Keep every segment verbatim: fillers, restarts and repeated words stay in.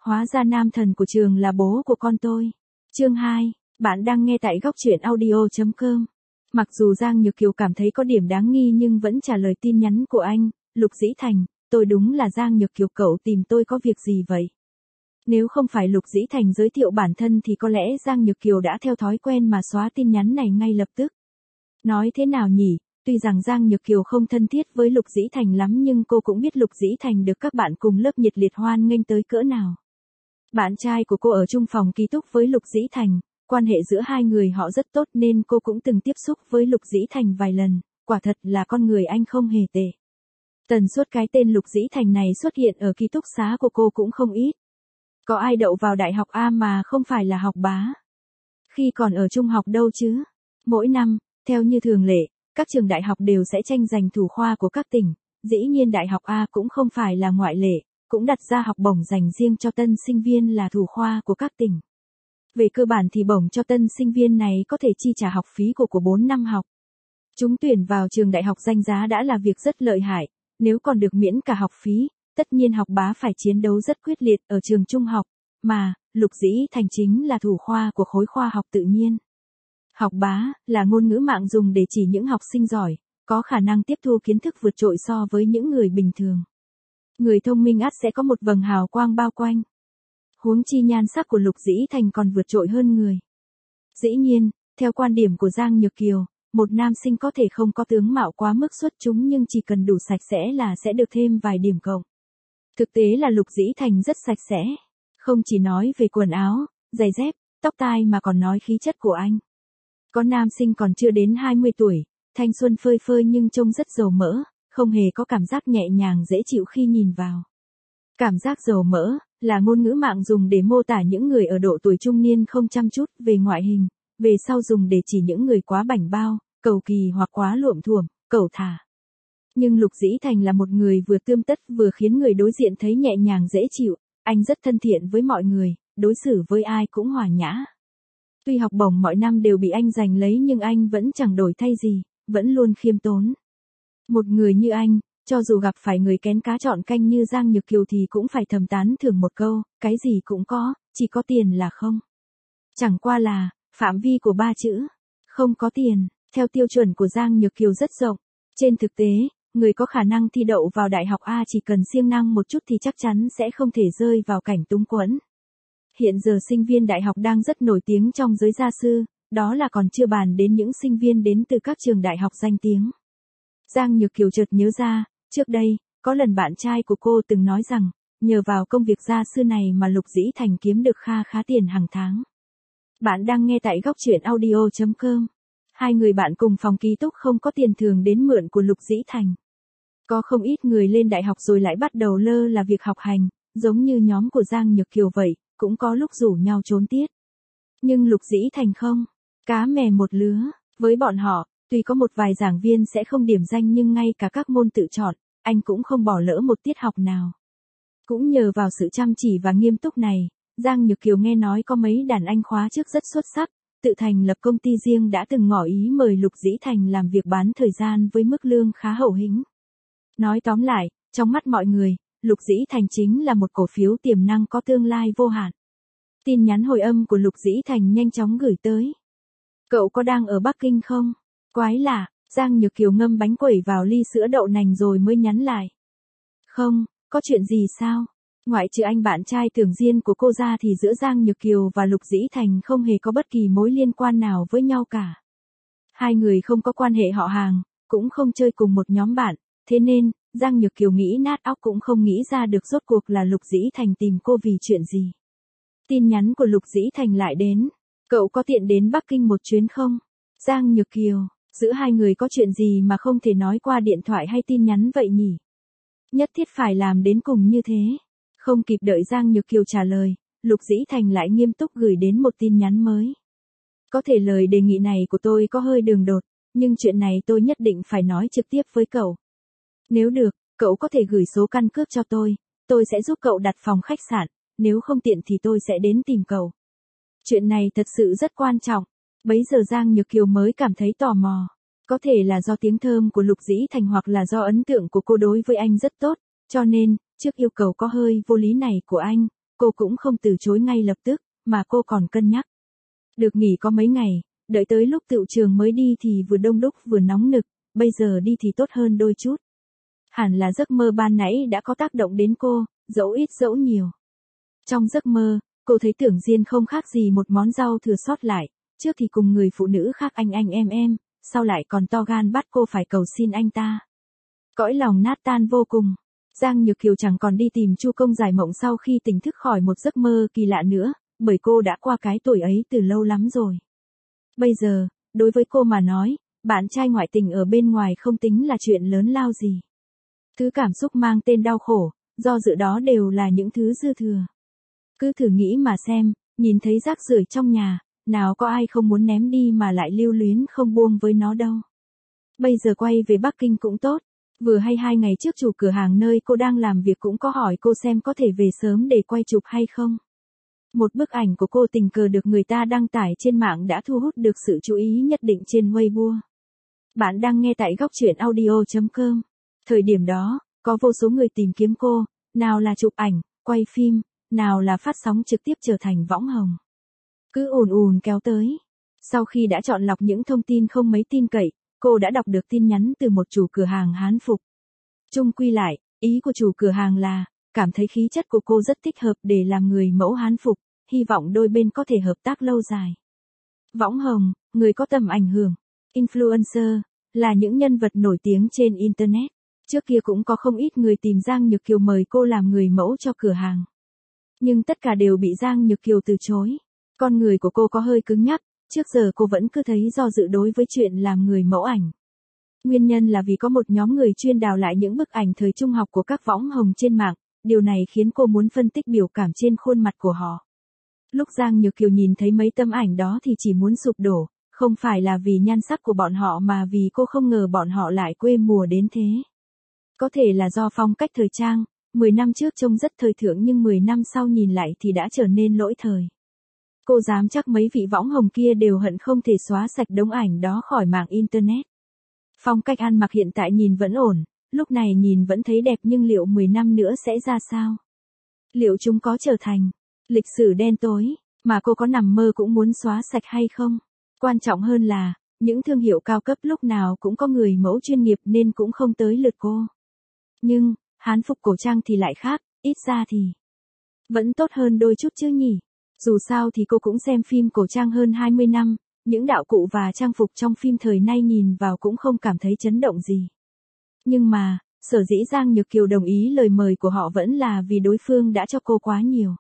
Hóa ra nam thần của trường là bố của con tôi. Chương hai, bạn đang nghe tại góc truyện audio chấm com. Mặc dù Giang Nhược Kiều cảm thấy có điểm đáng nghi nhưng vẫn trả lời tin nhắn của anh. Lục Dĩ Thành, tôi đúng là Giang Nhược Kiều, cậu tìm tôi có việc gì vậy? Nếu không phải Lục Dĩ Thành giới thiệu bản thân thì có lẽ Giang Nhược Kiều đã theo thói quen mà xóa tin nhắn này ngay lập tức. Nói thế nào nhỉ, tuy rằng Giang Nhược Kiều không thân thiết với Lục Dĩ Thành lắm nhưng cô cũng biết Lục Dĩ Thành được các bạn cùng lớp nhiệt liệt hoan nghênh tới cỡ nào. Bạn trai của cô ở chung phòng ký túc với Lục Dĩ Thành, quan hệ giữa hai người họ rất tốt nên cô cũng từng tiếp xúc với Lục Dĩ Thành vài lần, quả thật là con người anh không hề tệ. Tần suất cái tên Lục Dĩ Thành này xuất hiện ở ký túc xá của cô cũng không ít. Có ai đậu vào đại học A mà không phải là học bá? Khi còn ở trung học đâu chứ? Mỗi năm, theo như thường lệ, các trường đại học đều sẽ tranh giành thủ khoa của các tỉnh, dĩ nhiên đại học A cũng không phải là ngoại lệ, cũng đặt ra học bổng dành riêng cho tân sinh viên là thủ khoa của các tỉnh. Về cơ bản thì bổng cho tân sinh viên này có thể chi trả học phí của của bốn năm học. Trúng tuyển vào trường đại học danh giá đã là việc rất lợi hại, nếu còn được miễn cả học phí, tất nhiên học bá phải chiến đấu rất quyết liệt ở trường trung học, mà, Lục Dĩ Thành chính là thủ khoa của khối khoa học tự nhiên. Học bá, là ngôn ngữ mạng dùng để chỉ những học sinh giỏi, có khả năng tiếp thu kiến thức vượt trội so với những người bình thường. Người thông minh ắt sẽ có một vầng hào quang bao quanh. Huống chi nhan sắc của Lục Dĩ Thành còn vượt trội hơn người. Dĩ nhiên, theo quan điểm của Giang Nhược Kiều, một nam sinh có thể không có tướng mạo quá mức xuất chúng nhưng chỉ cần đủ sạch sẽ là sẽ được thêm vài điểm cộng. Thực tế là Lục Dĩ Thành rất sạch sẽ. Không chỉ nói về quần áo, giày dép, tóc tai mà còn nói khí chất của anh. Có nam sinh còn chưa đến hai mươi tuổi, thanh xuân phơi phơi nhưng trông rất dầu mỡ, không hề có cảm giác nhẹ nhàng dễ chịu khi nhìn vào. Cảm giác dầu mỡ là ngôn ngữ mạng dùng để mô tả những người ở độ tuổi trung niên không chăm chút về ngoại hình, về sau dùng để chỉ những người quá bảnh bao, cầu kỳ hoặc quá luộm thuộm, cẩu thả. Nhưng Lục Dĩ Thành là một người vừa tươm tất vừa khiến người đối diện thấy nhẹ nhàng dễ chịu, anh rất thân thiện với mọi người, đối xử với ai cũng hòa nhã. Tuy học bổng mọi năm đều bị anh giành lấy nhưng anh vẫn chẳng đổi thay gì, vẫn luôn khiêm tốn. Một người như anh, cho dù gặp phải người kén cá chọn canh như Giang Nhược Kiều thì cũng phải thầm tán thưởng một câu, cái gì cũng có, chỉ có tiền là không. Chẳng qua là, phạm vi của ba chữ, không có tiền, theo tiêu chuẩn của Giang Nhược Kiều rất rộng. Trên thực tế, người có khả năng thi đậu vào đại học A chỉ cần siêng năng một chút thì chắc chắn sẽ không thể rơi vào cảnh túng quẫn. Hiện giờ sinh viên đại học đang rất nổi tiếng trong giới gia sư, đó là còn chưa bàn đến những sinh viên đến từ các trường đại học danh tiếng. Giang Nhược Kiều chợt nhớ ra, trước đây, có lần bạn trai của cô từng nói rằng, nhờ vào công việc gia sư này mà Lục Dĩ Thành kiếm được kha khá tiền hàng tháng. Bạn đang nghe tại góc truyện audio chấm com. Hai người bạn cùng phòng ký túc không có tiền thường đến mượn của Lục Dĩ Thành. Có không ít người lên đại học rồi lại bắt đầu lơ là việc học hành, giống như nhóm của Giang Nhược Kiều vậy, cũng có lúc rủ nhau trốn tiết. Nhưng Lục Dĩ Thành không, cá mè một lứa, với bọn họ, tuy có một vài giảng viên sẽ không điểm danh nhưng ngay cả các môn tự chọn, anh cũng không bỏ lỡ một tiết học nào. Cũng nhờ vào sự chăm chỉ và nghiêm túc này, Giang Nhược Kiều nghe nói có mấy đàn anh khóa trước rất xuất sắc, tự thành lập công ty riêng đã từng ngỏ ý mời Lục Dĩ Thành làm việc bán thời gian với mức lương khá hậu hĩnh. Nói tóm lại, trong mắt mọi người, Lục Dĩ Thành chính là một cổ phiếu tiềm năng có tương lai vô hạn. Tin nhắn hồi âm của Lục Dĩ Thành nhanh chóng gửi tới. Cậu có đang ở Bắc Kinh không? Quái lạ, Giang Nhược Kiều ngâm bánh quẩy vào ly sữa đậu nành rồi mới nhắn lại. Không, có chuyện gì sao? Ngoại trừ anh bạn trai Tưởng Diên của cô ra thì giữa Giang Nhược Kiều và Lục Dĩ Thành không hề có bất kỳ mối liên quan nào với nhau cả. Hai người không có quan hệ họ hàng, cũng không chơi cùng một nhóm bạn, thế nên, Giang Nhược Kiều nghĩ nát óc cũng không nghĩ ra được rốt cuộc là Lục Dĩ Thành tìm cô vì chuyện gì. Tin nhắn của Lục Dĩ Thành lại đến. Cậu có tiện đến Bắc Kinh một chuyến không? Giang Nhược Kiều, giữa hai người có chuyện gì mà không thể nói qua điện thoại hay tin nhắn vậy nhỉ? Nhất thiết phải làm đến cùng như thế. Không kịp đợi Giang Nhược Kiều trả lời, Lục Dĩ Thành lại nghiêm túc gửi đến một tin nhắn mới. Có thể lời đề nghị này của tôi có hơi đường đột, nhưng chuyện này tôi nhất định phải nói trực tiếp với cậu. Nếu được, cậu có thể gửi số căn cước cho tôi, tôi sẽ giúp cậu đặt phòng khách sạn, nếu không tiện thì tôi sẽ đến tìm cậu. Chuyện này thật sự rất quan trọng. Bấy giờ Giang Nhược Kiều mới cảm thấy tò mò. Có thể là do tiếng thơm của Lục Dĩ Thành hoặc là do ấn tượng của cô đối với anh rất tốt, cho nên, trước yêu cầu có hơi vô lý này của anh, cô cũng không từ chối ngay lập tức, mà cô còn cân nhắc. Được nghỉ có mấy ngày, đợi tới lúc tựu trường mới đi thì vừa đông đúc vừa nóng nực, bây giờ đi thì tốt hơn đôi chút. Hẳn là giấc mơ ban nãy đã có tác động đến cô, dẫu ít dẫu nhiều. Trong giấc mơ, cô thấy Tưởng Diên không khác gì một món rau thừa sót lại, trước thì cùng người phụ nữ khác anh anh em em, sau lại còn to gan bắt cô phải cầu xin anh ta. Cõi lòng nát tan vô cùng. Giang Nhược Kiều chẳng còn đi tìm Chu Công giải mộng sau khi tỉnh thức khỏi một giấc mơ kỳ lạ nữa, bởi cô đã qua cái tuổi ấy từ lâu lắm rồi. Bây giờ, đối với cô mà nói, bạn trai ngoại tình ở bên ngoài không tính là chuyện lớn lao gì. Thứ cảm xúc mang tên đau khổ, do dự đó đều là những thứ dư thừa. Cứ thử nghĩ mà xem, nhìn thấy rác rưởi trong nhà, nào có ai không muốn ném đi mà lại lưu luyến không buông với nó đâu. Bây giờ quay về Bắc Kinh cũng tốt. Vừa hay hai ngày trước chủ cửa hàng nơi cô đang làm việc cũng có hỏi cô xem có thể về sớm để quay chụp hay không. Một bức ảnh của cô tình cờ được người ta đăng tải trên mạng đã thu hút được sự chú ý nhất định trên Weibo. Bạn đang nghe tại góc truyện audio chấm com. Thời điểm đó, có vô số người tìm kiếm cô, nào là chụp ảnh, quay phim, nào là phát sóng trực tiếp trở thành võng hồng. Cứ ùn ùn kéo tới. Sau khi đã chọn lọc những thông tin không mấy tin cậy, cô đã đọc được tin nhắn từ một chủ cửa hàng Hán phục. Chung quy lại, ý của chủ cửa hàng là, cảm thấy khí chất của cô rất thích hợp để làm người mẫu Hán phục, hy vọng đôi bên có thể hợp tác lâu dài. Võng hồng, người có tầm ảnh hưởng, influencer, là những nhân vật nổi tiếng trên Internet. Trước kia cũng có không ít người tìm Giang Nhược Kiều mời cô làm người mẫu cho cửa hàng. Nhưng tất cả đều bị Giang Nhược Kiều từ chối. Con người của cô có hơi cứng nhắc, trước giờ cô vẫn cứ thấy do dự đối với chuyện làm người mẫu ảnh. Nguyên nhân là vì có một nhóm người chuyên đào lại những bức ảnh thời trung học của các võng hồng trên mạng, điều này khiến cô muốn phân tích biểu cảm trên khuôn mặt của họ. Lúc Giang Nhược Kiều nhìn thấy mấy tấm ảnh đó thì chỉ muốn sụp đổ, không phải là vì nhan sắc của bọn họ mà vì cô không ngờ bọn họ lại quê mùa đến thế. Có thể là do phong cách thời trang, mười năm trước trông rất thời thượng nhưng mười năm sau nhìn lại thì đã trở nên lỗi thời. Cô dám chắc mấy vị võng hồng kia đều hận không thể xóa sạch đống ảnh đó khỏi mạng Internet. Phong cách ăn mặc hiện tại nhìn vẫn ổn, lúc này nhìn vẫn thấy đẹp nhưng liệu mười năm nữa sẽ ra sao? Liệu chúng có trở thành lịch sử đen tối, mà cô có nằm mơ cũng muốn xóa sạch hay không? Quan trọng hơn là, những thương hiệu cao cấp lúc nào cũng có người mẫu chuyên nghiệp nên cũng không tới lượt cô. Nhưng, Hán phục cổ trang thì lại khác, ít ra thì vẫn tốt hơn đôi chút chứ nhỉ? Dù sao thì cô cũng xem phim cổ trang hơn hai mươi năm, những đạo cụ và trang phục trong phim thời nay nhìn vào cũng không cảm thấy chấn động gì. Nhưng mà, sở dĩ Giang Nhược Kiều đồng ý lời mời của họ vẫn là vì đối phương đã cho cô quá nhiều.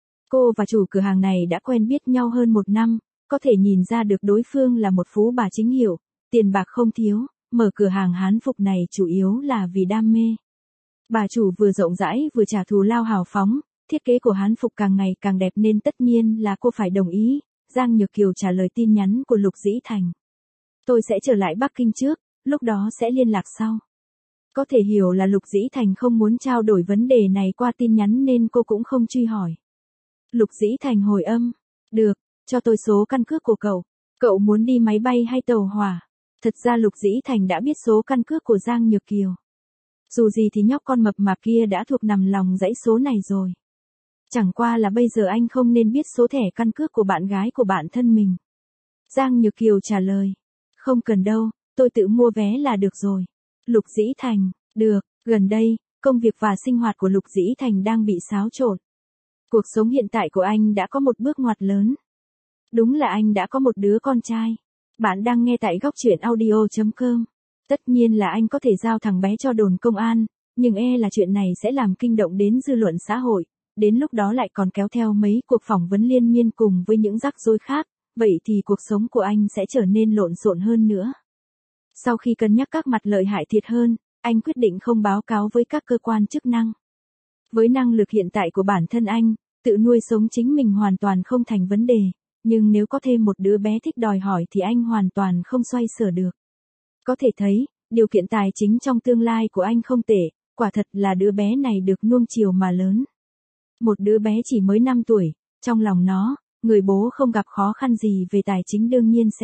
Cô và chủ cửa hàng này đã quen biết nhau hơn một năm, có thể nhìn ra được đối phương là một phú bà chính hiệu, tiền bạc không thiếu, mở cửa hàng Hán phục này chủ yếu là vì đam mê. Bà chủ vừa rộng rãi vừa trả thù lao hào phóng, thiết kế của Hán phục càng ngày càng đẹp nên tất nhiên là cô phải đồng ý. Giang Nhược Kiều trả lời tin nhắn của Lục Dĩ Thành. Tôi sẽ trở lại Bắc Kinh trước, lúc đó sẽ liên lạc sau. Có thể hiểu là Lục Dĩ Thành không muốn trao đổi vấn đề này qua tin nhắn nên cô cũng không truy hỏi. Lục Dĩ Thành hồi âm. Được, cho tôi số căn cước của cậu. Cậu muốn đi máy bay hay tàu hỏa? Thật ra Lục Dĩ Thành đã biết số căn cước của Giang Nhược Kiều. Dù gì thì nhóc con mập mạp kia đã thuộc nằm lòng dãy số này rồi. Chẳng qua là bây giờ anh không nên biết số thẻ căn cước của bạn gái của bạn thân mình. Giang Nhược Kiều trả lời. Không cần đâu, tôi tự mua vé là được rồi. Lục Dĩ Thành, được, gần đây, công việc và sinh hoạt của Lục Dĩ Thành đang bị xáo trộn. Cuộc sống hiện tại của anh đã có một bước ngoặt lớn. Đúng là anh đã có một đứa con trai. Bạn đang nghe tại góc truyện audio chấm com. Tất nhiên là anh có thể giao thằng bé cho đồn công an, nhưng e là chuyện này sẽ làm kinh động đến dư luận xã hội. Đến lúc đó lại còn kéo theo mấy cuộc phỏng vấn liên miên cùng với những rắc rối khác, vậy thì cuộc sống của anh sẽ trở nên lộn xộn hơn nữa. Sau khi cân nhắc các mặt lợi hại thiệt hơn, anh quyết định không báo cáo với các cơ quan chức năng. Với năng lực hiện tại của bản thân anh, tự nuôi sống chính mình hoàn toàn không thành vấn đề, nhưng nếu có thêm một đứa bé thích đòi hỏi thì anh hoàn toàn không xoay sở được. Có thể thấy, điều kiện tài chính trong tương lai của anh không tệ, quả thật là đứa bé này được nuông chiều mà lớn. Một đứa bé chỉ mới năm tuổi, trong lòng nó, người bố không gặp khó khăn gì về tài chính đương nhiên sẽ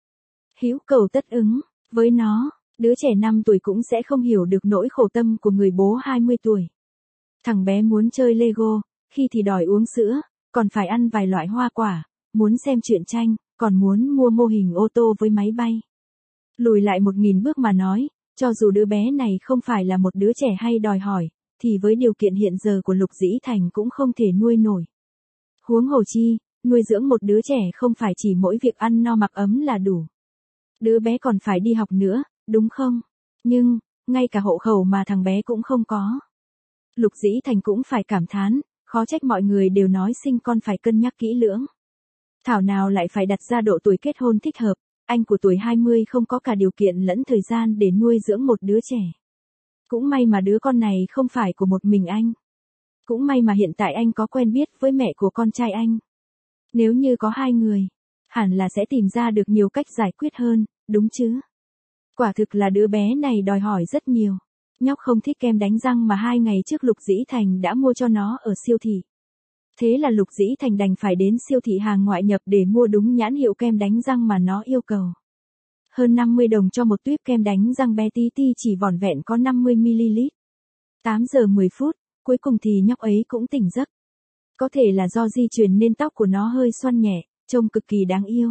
hữu cầu tất ứng. Với nó, đứa trẻ năm tuổi cũng sẽ không hiểu được nỗi khổ tâm của người bố hai mươi tuổi. Thằng bé muốn chơi Lego, khi thì đòi uống sữa, còn phải ăn vài loại hoa quả, muốn xem truyện tranh, còn muốn mua mô hình ô tô với máy bay. Lùi lại một nghìn bước mà nói, cho dù đứa bé này không phải là một đứa trẻ hay đòi hỏi, thì với điều kiện hiện giờ của Lục Dĩ Thành cũng không thể nuôi nổi. Huống hồ chi, nuôi dưỡng một đứa trẻ không phải chỉ mỗi việc ăn no mặc ấm là đủ. Đứa bé còn phải đi học nữa, đúng không? Nhưng, ngay cả hộ khẩu mà thằng bé cũng không có. Lục Dĩ Thành cũng phải cảm thán, khó trách mọi người đều nói sinh con phải cân nhắc kỹ lưỡng. Thảo nào lại phải đặt ra độ tuổi kết hôn thích hợp, anh của tuổi hai mươi không có cả điều kiện lẫn thời gian để nuôi dưỡng một đứa trẻ. Cũng may mà đứa con này không phải của một mình anh. Cũng may mà hiện tại anh có quen biết với mẹ của con trai anh. Nếu như có hai người, hẳn là sẽ tìm ra được nhiều cách giải quyết hơn, đúng chứ? Quả thực là đứa bé này đòi hỏi rất nhiều. Nhóc không thích kem đánh răng mà hai ngày trước Lục Dĩ Thành đã mua cho nó ở siêu thị. Thế là Lục Dĩ Thành đành phải đến siêu thị hàng ngoại nhập để mua đúng nhãn hiệu kem đánh răng mà nó yêu cầu. Hơn năm mươi đồng cho một tuýp kem đánh răng bé tí ti chỉ vỏn vẹn có năm mươi mi li lít. tám giờ mười phút, cuối cùng thì nhóc ấy cũng tỉnh giấc. Có thể là do di truyền nên tóc của nó hơi xoăn nhẹ, trông cực kỳ đáng yêu.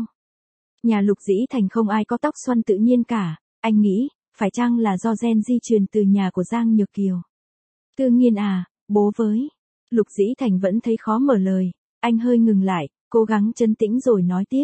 Nhà Lục Dĩ Thành không ai có tóc xoăn tự nhiên cả, anh nghĩ, phải chăng là do gen di truyền từ nhà của Giang Nhược Kiều? Tự nhiên à, bố với. Lục Dĩ Thành vẫn thấy khó mở lời, anh hơi ngừng lại, cố gắng trấn tĩnh rồi nói tiếp.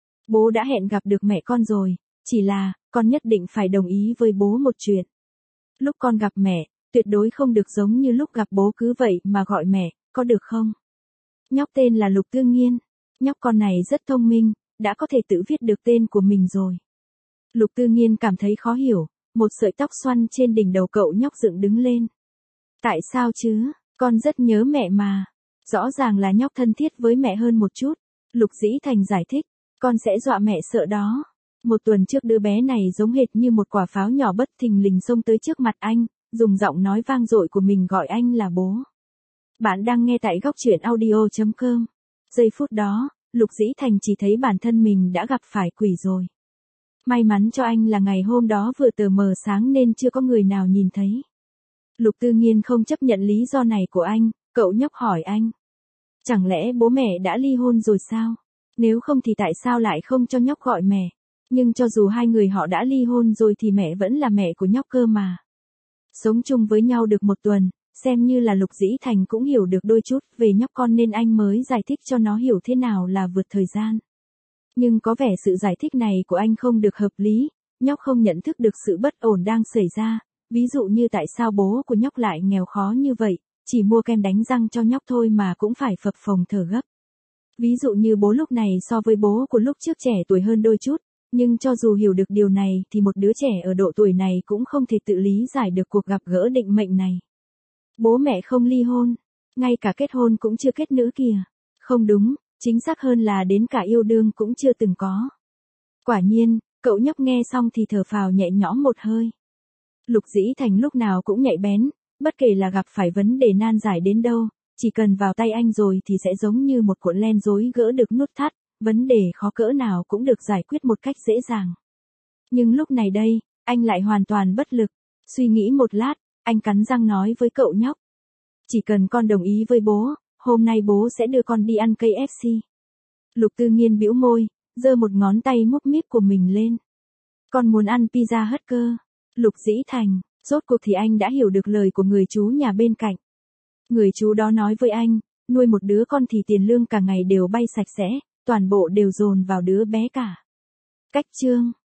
Bố đã hẹn gặp được mẹ con rồi, chỉ là, con nhất định phải đồng ý với bố một chuyện. Lúc con gặp mẹ, tuyệt đối không được giống như lúc gặp bố cứ vậy mà gọi mẹ, có được không? Nhóc tên là Lục Tư Nghiên, nhóc con này rất thông minh, đã có thể tự viết được tên của mình rồi. Lục Tư Nghiên cảm thấy khó hiểu, một sợi tóc xoăn trên đỉnh đầu cậu nhóc dựng đứng lên. Tại sao chứ, con rất nhớ mẹ mà. Rõ ràng là nhóc thân thiết với mẹ hơn một chút. Lục Dĩ Thành giải thích, con sẽ dọa mẹ sợ đó. Một tuần trước đứa bé này giống hệt như một quả pháo nhỏ bất thình lình xông tới trước mặt anh, dùng giọng nói vang dội của mình gọi anh là bố. Bạn đang nghe tại góc truyện audio chấm com. Giây phút đó, Lục Dĩ Thành chỉ thấy bản thân mình đã gặp phải quỷ rồi. May mắn cho anh là ngày hôm đó vừa tờ mờ sáng nên chưa có người nào nhìn thấy. Lục Tư Nghiên không chấp nhận lý do này của anh, cậu nhóc hỏi anh. Chẳng lẽ bố mẹ đã ly hôn rồi sao? Nếu không thì tại sao lại không cho nhóc gọi mẹ? Nhưng cho dù hai người họ đã ly hôn rồi thì mẹ vẫn là mẹ của nhóc cơ mà. Sống chung với nhau được một tuần, xem như là Lục Dĩ Thành cũng hiểu được đôi chút về nhóc con nên anh mới giải thích cho nó hiểu thế nào là vượt thời gian. Nhưng có vẻ sự giải thích này của anh không được hợp lý, nhóc không nhận thức được sự bất ổn đang xảy ra, ví dụ như tại sao bố của nhóc lại nghèo khó như vậy, chỉ mua kem đánh răng cho nhóc thôi mà cũng phải phập phồng thở gấp. Ví dụ như bố lúc này so với bố của lúc trước trẻ tuổi hơn đôi chút, nhưng cho dù hiểu được điều này thì một đứa trẻ ở độ tuổi này cũng không thể tự lý giải được cuộc gặp gỡ định mệnh này. Bố mẹ không ly hôn, ngay cả kết hôn cũng chưa kết nữa kìa. Không đúng, chính xác hơn là đến cả yêu đương cũng chưa từng có. Quả nhiên, cậu nhóc nghe xong thì thở phào nhẹ nhõm một hơi. Lục Dĩ Thành lúc nào cũng nhạy bén, bất kể là gặp phải vấn đề nan giải đến đâu, chỉ cần vào tay anh rồi thì sẽ giống như một cuộn len rối gỡ được nút thắt, vấn đề khó cỡ nào cũng được giải quyết một cách dễ dàng. Nhưng lúc này đây, anh lại hoàn toàn bất lực. Suy nghĩ một lát, anh cắn răng nói với cậu nhóc. Chỉ cần con đồng ý với bố, hôm nay bố sẽ đưa con đi ăn ca ép xê. Lục Tư Nghiên bĩu môi, giơ một ngón tay múp míp của mình lên. Con muốn ăn pizza hất cơ. Lục Dĩ Thành, rốt cuộc thì anh đã hiểu được lời của người chú nhà bên cạnh. Người chú đó nói với anh, nuôi một đứa con thì tiền lương cả ngày đều bay sạch sẽ, toàn bộ đều dồn vào đứa bé cả. Cách chương